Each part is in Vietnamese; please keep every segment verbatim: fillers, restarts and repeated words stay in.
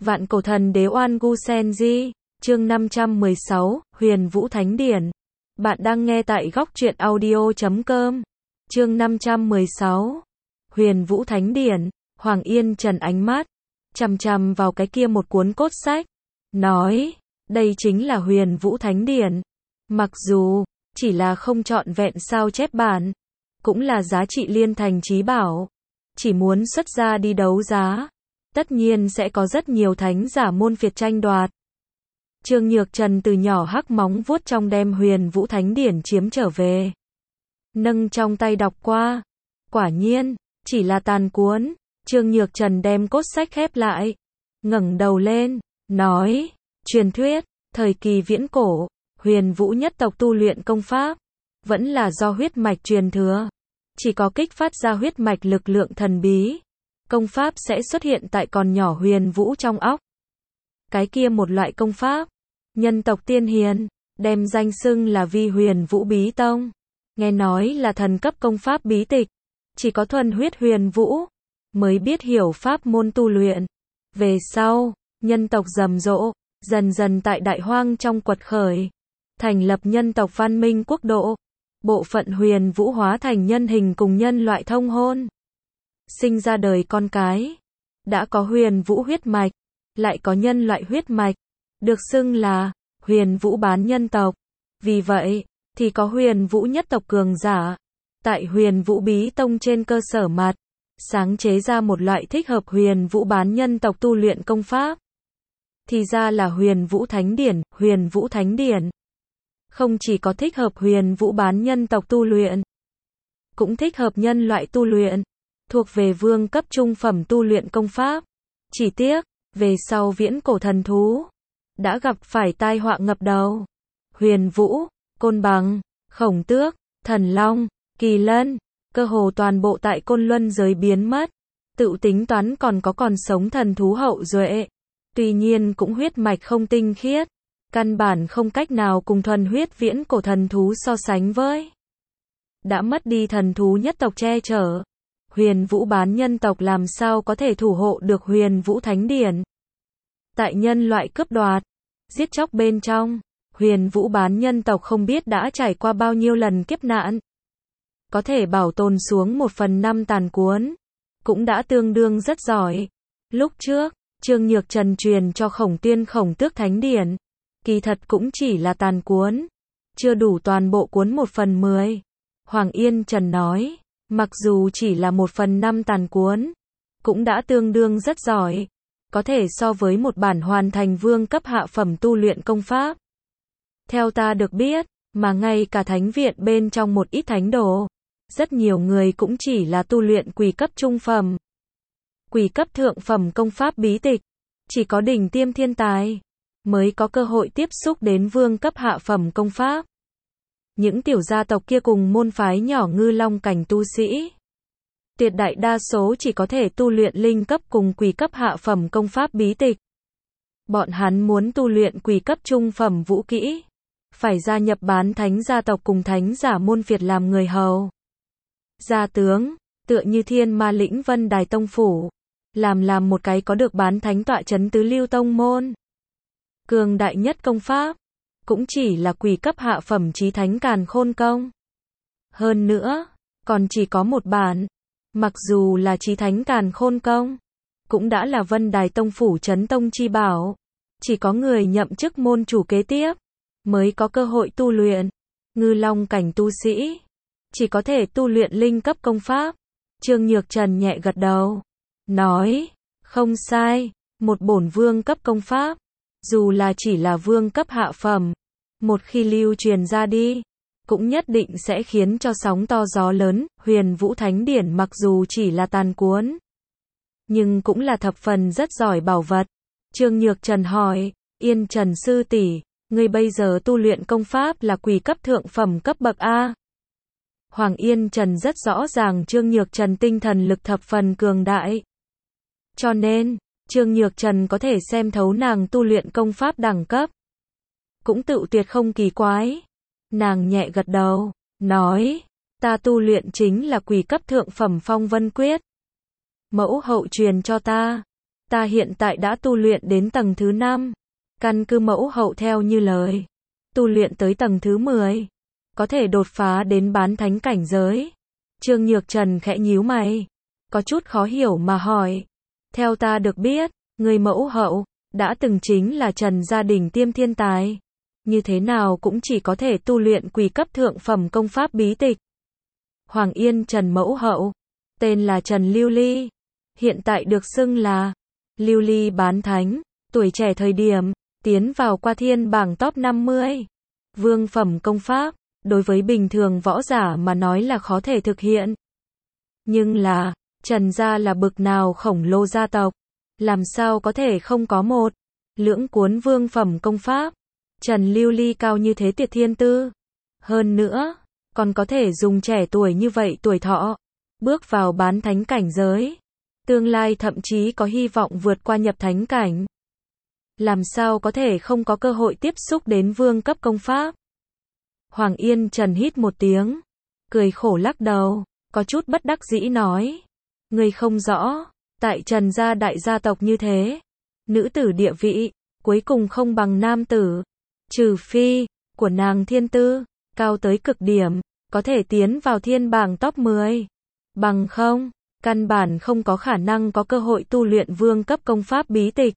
Vạn cổ thần đế Oan Gu Sen Di, chương năm trăm mười sáu, Huyền Vũ Thánh Điển. Bạn đang nghe tại góc truyện audio chấm com. Chương năm trăm mười sáu, Huyền Vũ Thánh Điển. Hoàng Yên Trần ánh mắt chằm chằm vào cái kia một cuốn cốt sách, nói, đây chính là Huyền Vũ Thánh Điển. Mặc dù chỉ là không trọn vẹn sao chép bản, cũng là giá trị liên thành chí bảo. Chỉ muốn xuất ra đi đấu giá, tất nhiên sẽ có rất nhiều thánh giả môn phiệt tranh đoạt. Trương Nhược Trần từ nhỏ hắc móng vuốt trong đem Huyền Vũ Thánh Điển chiếm trở về. Nâng trong tay đọc qua. Quả nhiên, chỉ là tàn cuốn. Trương Nhược Trần đem cốt sách khép lại. Ngẩng đầu lên, nói, truyền thuyết, thời kỳ viễn cổ, Huyền Vũ nhất tộc tu luyện công pháp, vẫn là do huyết mạch truyền thừa. Chỉ có kích phát ra huyết mạch lực lượng thần bí, công pháp sẽ xuất hiện tại còn nhỏ Huyền Vũ trong óc. Cái kia một loại công pháp, nhân tộc tiên hiền, đem danh xưng là Vi Huyền Vũ Bí Tông. Nghe nói là thần cấp công pháp bí tịch, chỉ có thuần huyết Huyền Vũ mới biết hiểu pháp môn tu luyện. Về sau, nhân tộc rầm rộ, dần dần tại đại hoang trong quật khởi, thành lập nhân tộc văn minh quốc độ. Bộ phận Huyền Vũ hóa thành nhân hình cùng nhân loại thông hôn, sinh ra đời con cái, đã có Huyền Vũ huyết mạch, lại có nhân loại huyết mạch, được xưng là Huyền Vũ bán nhân tộc. Vì vậy, thì có Huyền Vũ nhất tộc cường giả, tại Huyền Vũ Bí Tông trên cơ sở mặt, sáng chế ra một loại thích hợp Huyền Vũ bán nhân tộc tu luyện công pháp. Thì ra là Huyền Vũ Thánh Điển. Huyền Vũ Thánh Điển không chỉ có thích hợp Huyền Vũ bán nhân tộc tu luyện, cũng thích hợp nhân loại tu luyện, thuộc về vương cấp trung phẩm tu luyện công pháp. Chỉ tiếc, về sau viễn cổ thần thú đã gặp phải tai họa ngập đầu. Huyền Vũ, Côn Bằng, Khổng Tước, Thần Long, Kỳ Lân, cơ hồ toàn bộ tại Côn Luân giới biến mất. Tự tính toán còn có còn sống thần thú hậu duệ, tuy nhiên cũng huyết mạch không tinh khiết, căn bản không cách nào cùng thuần huyết viễn cổ thần thú so sánh với. Đã mất đi thần thú nhất tộc che chở, Huyền Vũ bán nhân tộc làm sao có thể thủ hộ được Huyền Vũ Thánh Điển. Tại nhân loại cướp đoạt, giết chóc bên trong, Huyền Vũ bán nhân tộc không biết đã trải qua bao nhiêu lần kiếp nạn. Có thể bảo tồn xuống một phần năm tàn cuốn, cũng đã tương đương rất giỏi. Lúc trước, Trương Nhược Trần truyền cho Khổng Tuyên Khổng Tước Thánh Điển, kỳ thật cũng chỉ là tàn cuốn, chưa đủ toàn bộ cuốn một phần mười. Hoàng Yên Trần nói, mặc dù chỉ là một phần năm tàn cuốn, cũng đã tương đương rất giỏi, có thể so với một bản hoàn thành vương cấp hạ phẩm tu luyện công pháp. Theo ta được biết, mà ngay cả thánh viện bên trong một ít thánh đồ, rất nhiều người cũng chỉ là tu luyện quỷ cấp trung phẩm, quỷ cấp thượng phẩm công pháp bí tịch. Chỉ có đỉnh tiêm thiên tài mới có cơ hội tiếp xúc đến vương cấp hạ phẩm công pháp. Những tiểu gia tộc kia cùng môn phái nhỏ ngư long cảnh tu sĩ, tuyệt đại đa số chỉ có thể tu luyện linh cấp cùng quỷ cấp hạ phẩm công pháp bí tịch. Bọn hắn muốn tu luyện quỷ cấp trung phẩm vũ kỹ, phải gia nhập bán thánh gia tộc cùng thánh giả môn phiệt làm người hầu, gia tướng, tựa như Thiên Ma Lĩnh Vân Đài Tông Phủ, làm làm một cái có được bán thánh tọa chấn tứ lưu tông môn. Cường đại nhất công pháp, cũng chỉ là quỷ cấp hạ phẩm chí thánh càn khôn công. Hơn nữa, còn chỉ có một bản. Mặc dù là chí thánh càn khôn công, cũng đã là Vân Đài Tông Phủ chấn tông chi bảo. Chỉ có người nhậm chức môn chủ kế tiếp, mới có cơ hội tu luyện. Ngư long cảnh tu sĩ, chỉ có thể tu luyện linh cấp công pháp. Trương Nhược Trần nhẹ gật đầu, nói, không sai, một bổn vương cấp công pháp, dù là chỉ là vương cấp hạ phẩm, một khi lưu truyền ra đi, cũng nhất định sẽ khiến cho sóng to gió lớn. Huyền Vũ Thánh Điển mặc dù chỉ là tàn cuốn, nhưng cũng là thập phần rất giỏi bảo vật. Trương Nhược Trần hỏi, Yên Trần sư tỷ, ngươi bây giờ tu luyện công pháp là quỷ cấp thượng phẩm cấp bậc A. Hoàng Yên Trần rất rõ ràng Trương Nhược Trần tinh thần lực thập phần cường đại, cho nên Trương Nhược Trần có thể xem thấu nàng tu luyện công pháp đẳng cấp, cũng tự tuyệt không kỳ quái. Nàng nhẹ gật đầu, nói, ta tu luyện chính là quỷ cấp thượng phẩm Phong Vân Quyết. Mẫu hậu truyền cho ta, ta hiện tại đã tu luyện đến tầng thứ năm. Căn cứ mẫu hậu theo như lời. Tu luyện tới tầng thứ mười. Có thể đột phá đến bán thánh cảnh giới. Trương Nhược Trần khẽ nhíu mày. Có chút khó hiểu mà hỏi. Theo ta được biết, người mẫu hậu, đã từng chính là Trần gia đình tiêm thiên tài. Như thế nào cũng chỉ có thể tu luyện quỷ cấp thượng phẩm công pháp bí tịch. Hoàng Yên Trần mẫu hậu. Tên là Trần Lưu Ly. Hiện tại được xưng là Lưu Ly bán thánh. Tuổi trẻ thời điểm, tiến vào qua thiên bảng top năm mươi. Vương phẩm công pháp, đối với bình thường võ giả mà nói là khó thể thực hiện. Nhưng là, Trần gia là bực nào khổng lồ gia tộc. Làm sao có thể không có một lưỡng cuốn vương phẩm công pháp. Trần Lưu Ly cao như thế tuyệt thiên tư. Hơn nữa, còn có thể dùng trẻ tuổi như vậy tuổi thọ. Bước vào bán thánh cảnh giới. Tương lai thậm chí có hy vọng vượt qua nhập thánh cảnh. Làm sao có thể không có cơ hội tiếp xúc đến vương cấp công pháp. Hoàng Yên Trần hít một tiếng. Cười khổ lắc đầu. Có chút bất đắc dĩ nói. Người không rõ. Tại Trần gia đại gia tộc như thế. Nữ tử địa vị. Cuối cùng không bằng nam tử. Trừ phi. Của nàng thiên tư. Cao tới cực điểm. Có thể tiến vào thiên bảng top mười. Bằng không. Căn bản không có khả năng có cơ hội tu luyện vương cấp công pháp bí tịch.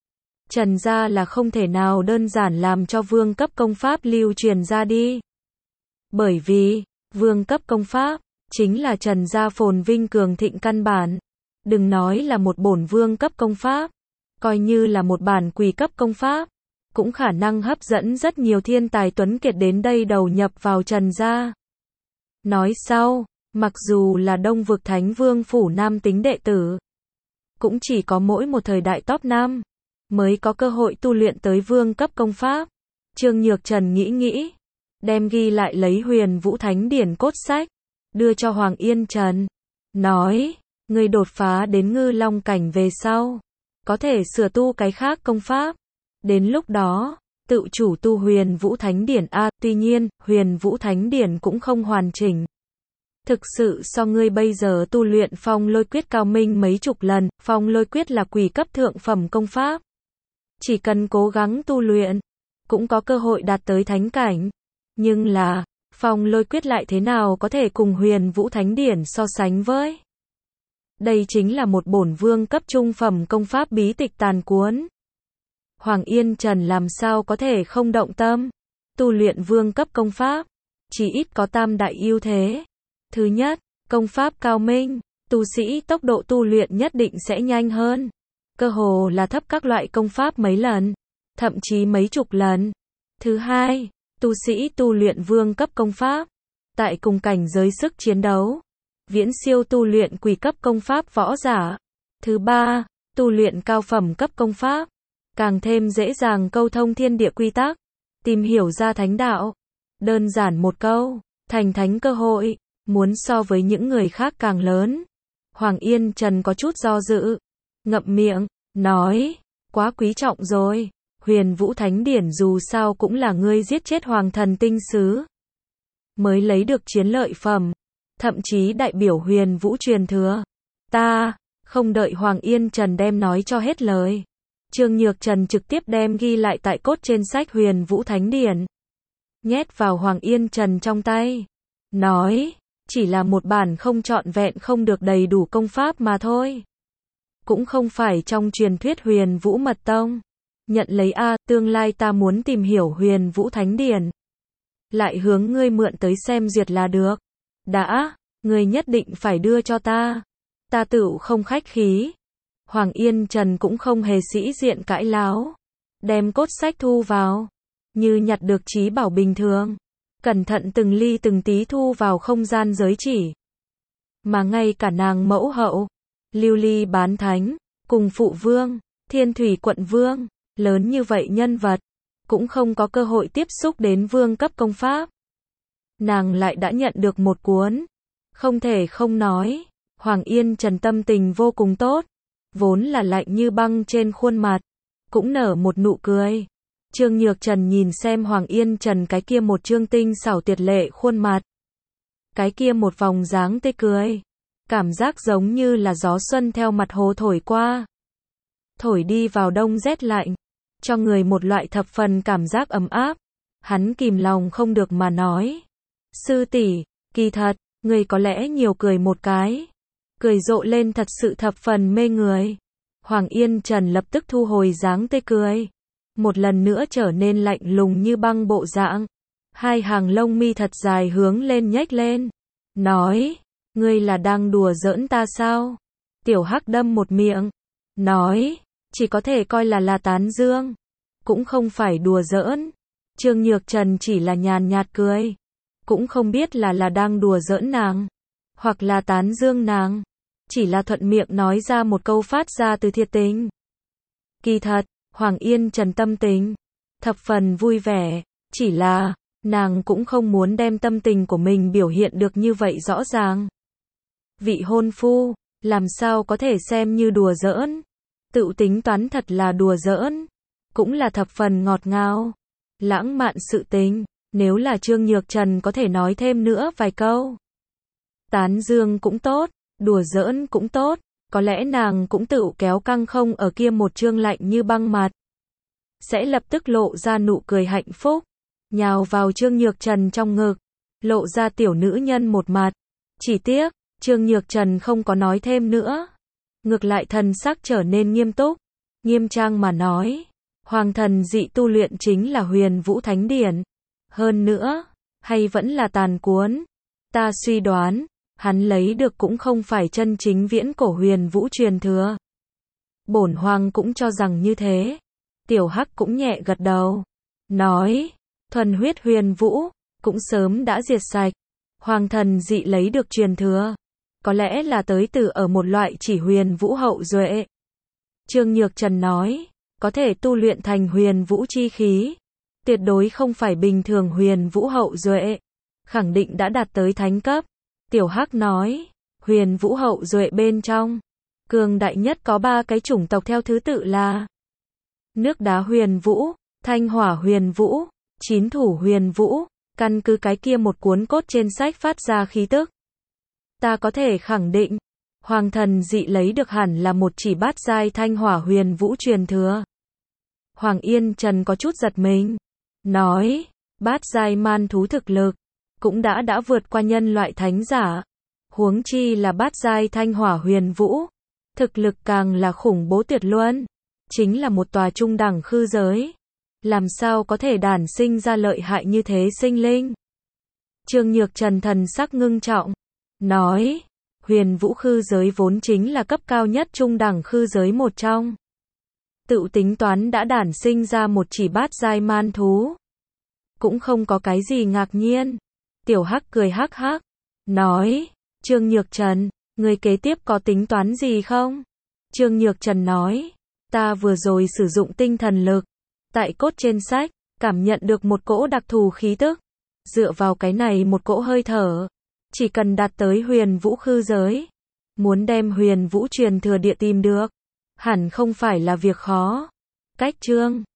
Trần gia là không thể nào đơn giản làm cho vương cấp công pháp lưu truyền ra đi. Bởi vì, vương cấp công pháp, chính là Trần gia phồn vinh cường thịnh căn bản. Đừng nói là một bổn vương cấp công pháp, coi như là một bản quỷ cấp công pháp, cũng khả năng hấp dẫn rất nhiều thiên tài tuấn kiệt đến đây đầu nhập vào Trần gia. Nói sau, mặc dù là Đông vực Thánh Vương phủ nam tính đệ tử, cũng chỉ có mỗi một thời đại top năm mới có cơ hội tu luyện tới vương cấp công pháp. Trương Nhược Trần nghĩ nghĩ, đem ghi lại lấy Huyền Vũ Thánh Điển cốt sách, đưa cho Hoàng Yên Trần, nói, người đột phá đến ngư long cảnh về sau, có thể sửa tu cái khác công pháp. Đến lúc đó, tự chủ tu Huyền Vũ Thánh Điển a, tuy nhiên, Huyền Vũ Thánh Điển cũng không hoàn chỉnh. Thực sự so ngươi bây giờ tu luyện Phong Lôi Quyết cao minh mấy chục lần, Phong Lôi Quyết là quỷ cấp thượng phẩm công pháp. Chỉ cần cố gắng tu luyện, cũng có cơ hội đạt tới thánh cảnh. Nhưng là, Phong Lôi Quyết lại thế nào có thể cùng Huyền Vũ Thánh Điển so sánh với? Đây chính là một bổn vương cấp trung phẩm công pháp bí tịch tàn cuốn. Hoàng Yên Trần làm sao có thể không động tâm? Tu luyện vương cấp công pháp, chỉ ít có tam đại ưu thế. Thứ nhất, công pháp cao minh, tu sĩ tốc độ tu luyện nhất định sẽ nhanh hơn. Cơ hồ là thấp các loại công pháp mấy lần, thậm chí mấy chục lần. Thứ hai, tu sĩ tu luyện vương cấp công pháp, tại cùng cảnh giới sức chiến đấu, viễn siêu tu luyện quỷ cấp công pháp võ giả. Thứ ba, tu luyện cao phẩm cấp công pháp, càng thêm dễ dàng câu thông thiên địa quy tắc, tìm hiểu ra thánh đạo. Đơn giản một câu, thành thánh cơ hội, muốn so với những người khác càng lớn. Hoàng Yên Trần có chút do dự, ngậm miệng, nói, quá quý trọng rồi, Huyền Vũ Thánh Điển dù sao cũng là ngươi giết chết hoàng thần tinh sứ, mới lấy được chiến lợi phẩm, thậm chí đại biểu Huyền Vũ truyền thừa. Ta, không đợi Hoàng Yên Trần đem nói cho hết lời. Trương Nhược Trần trực tiếp đem ghi lại tại cốt trên sách Huyền Vũ Thánh Điển, nhét vào Hoàng Yên Trần trong tay, nói, chỉ là một bản không trọn vẹn không được đầy đủ công pháp mà thôi. Cũng không phải trong truyền thuyết Huyền Vũ Mật Tông. Nhận lấy a, tương lai ta muốn tìm hiểu Huyền Vũ Thánh Điển, lại hướng ngươi mượn tới xem duyệt là được. Đã, ngươi nhất định phải đưa cho ta. Ta tựu không khách khí. Hoàng Yên Trần cũng không hề sĩ diện cãi láo, đem cốt sách thu vào, như nhặt được trí bảo bình thường, cẩn thận từng ly từng tí thu vào không gian giới chỉ. Mà ngay cả nàng mẫu hậu, Lưu Ly bán thánh, cùng phụ vương, Thiên Thủy quận vương, lớn như vậy nhân vật, cũng không có cơ hội tiếp xúc đến vương cấp công pháp. Nàng lại đã nhận được một cuốn. Không thể không nói, Hoàng Yên Trần tâm tình vô cùng tốt, vốn là lạnh như băng trên khuôn mặt, cũng nở một nụ cười. Trương Nhược Trần nhìn xem Hoàng Yên Trần cái kia một trương tinh xảo tuyệt lệ khuôn mặt, cái kia một vòng dáng tươi cười, cảm giác giống như là gió xuân theo mặt hồ thổi qua. thổi đi vào đông rét lạnh, cho người một loại thập phần cảm giác ấm áp. Hắn kìm lòng không được mà nói. Sư tỷ, kỳ thật, người có lẽ nhiều cười một cái. Cười rộ lên thật sự thập phần mê người. Hoàng Yên Trần lập tức thu hồi dáng tươi cười. Một lần nữa trở nên lạnh lùng như băng bộ dạng. Hai hàng lông mi thật dài hướng lên nhếch lên. Nói, ngươi là đang đùa giỡn ta sao? Tiểu Hắc đâm một miệng. Nói, chỉ có thể coi là là tán dương. Cũng không phải đùa giỡn. Trương Nhược Trần chỉ là nhàn nhạt cười. Cũng không biết là là đang đùa giỡn nàng. Hoặc là tán dương nàng. Chỉ là thuận miệng nói ra một câu phát ra từ thiệt tình. Kỳ thật, Hoàng Yên Trần tâm tình thập phần vui vẻ. Chỉ là, nàng cũng không muốn đem tâm tình của mình biểu hiện được như vậy rõ ràng. Vị hôn phu, làm sao có thể xem như đùa giỡn. Tự tính toán thật là đùa giỡn. Cũng là thập phần ngọt ngào. Lãng mạn sự tình. Nếu là Trương Nhược Trần có thể nói thêm nữa vài câu. Tán dương cũng tốt, đùa giỡn cũng tốt. Có lẽ nàng cũng tự kéo căng không ở kia một trương lạnh như băng mặt. Sẽ lập tức lộ ra nụ cười hạnh phúc. Nhào vào Trương Nhược Trần trong ngực. Lộ ra tiểu nữ nhân một mặt. Chỉ tiếc, Trương Nhược Trần không có nói thêm nữa. Ngược lại thần sắc trở nên nghiêm túc. Nghiêm trang mà nói. Hoàng thần dị tu luyện chính là Huyền Vũ Thánh Điển. Hơn nữa, hay vẫn là tàn cuốn. Ta suy đoán, hắn lấy được cũng không phải chân chính viễn cổ Huyền Vũ truyền thừa. Bổn Hoàng cũng cho rằng như thế. Tiểu Hắc cũng nhẹ gật đầu. Nói, thuần huyết Huyền Vũ, cũng sớm đã diệt sạch. Hoàng thần dị lấy được truyền thừa. Có lẽ là tới từ ở một loại chỉ Huyền Vũ hậu duệ. Trương Nhược Trần nói, có thể tu luyện thành Huyền Vũ chi khí. Tuyệt đối không phải bình thường Huyền Vũ hậu duệ. Khẳng định đã đạt tới thánh cấp. Tiểu Hắc nói, Huyền Vũ hậu duệ bên trong. Cường đại nhất có ba cái chủng tộc theo thứ tự là nước đá Huyền Vũ, thanh hỏa Huyền Vũ, chín thủ Huyền Vũ. Căn cứ cái kia một cuốn cốt trên sách phát ra khí tức. Ta có thể khẳng định, Hoàng thần dị lấy được hẳn là một chỉ bát giai thanh hỏa Huyền Vũ truyền thừa. Hoàng Yên Trần có chút giật mình. Nói, bát giai man thú thực lực, cũng đã đã vượt qua nhân loại thánh giả. Huống chi là bát giai thanh hỏa Huyền Vũ. Thực lực càng là khủng bố tuyệt luân. Chính là một tòa trung đẳng khư giới. Làm sao có thể đản sinh ra lợi hại như thế sinh linh. Trương Nhược Trần thần sắc ngưng trọng. Nói, Huyền Vũ khư giới vốn chính là cấp cao nhất trung đẳng khư giới một trong. Tự tính toán đã đản sinh ra một chỉ bát giai man thú. Cũng không có cái gì ngạc nhiên. Tiểu Hắc cười hắc hắc. Nói, Trương Nhược Trần, người kế tiếp có tính toán gì không? Trương Nhược Trần nói, ta vừa rồi sử dụng tinh thần lực. Tại cốt trên sách, cảm nhận được một cỗ đặc thù khí tức. Dựa vào cái này một cỗ hơi thở. Chỉ cần đạt tới Huyền Vũ khư giới. Muốn đem Huyền Vũ truyền thừa địa tìm được. Hẳn không phải là việc khó. Cách chương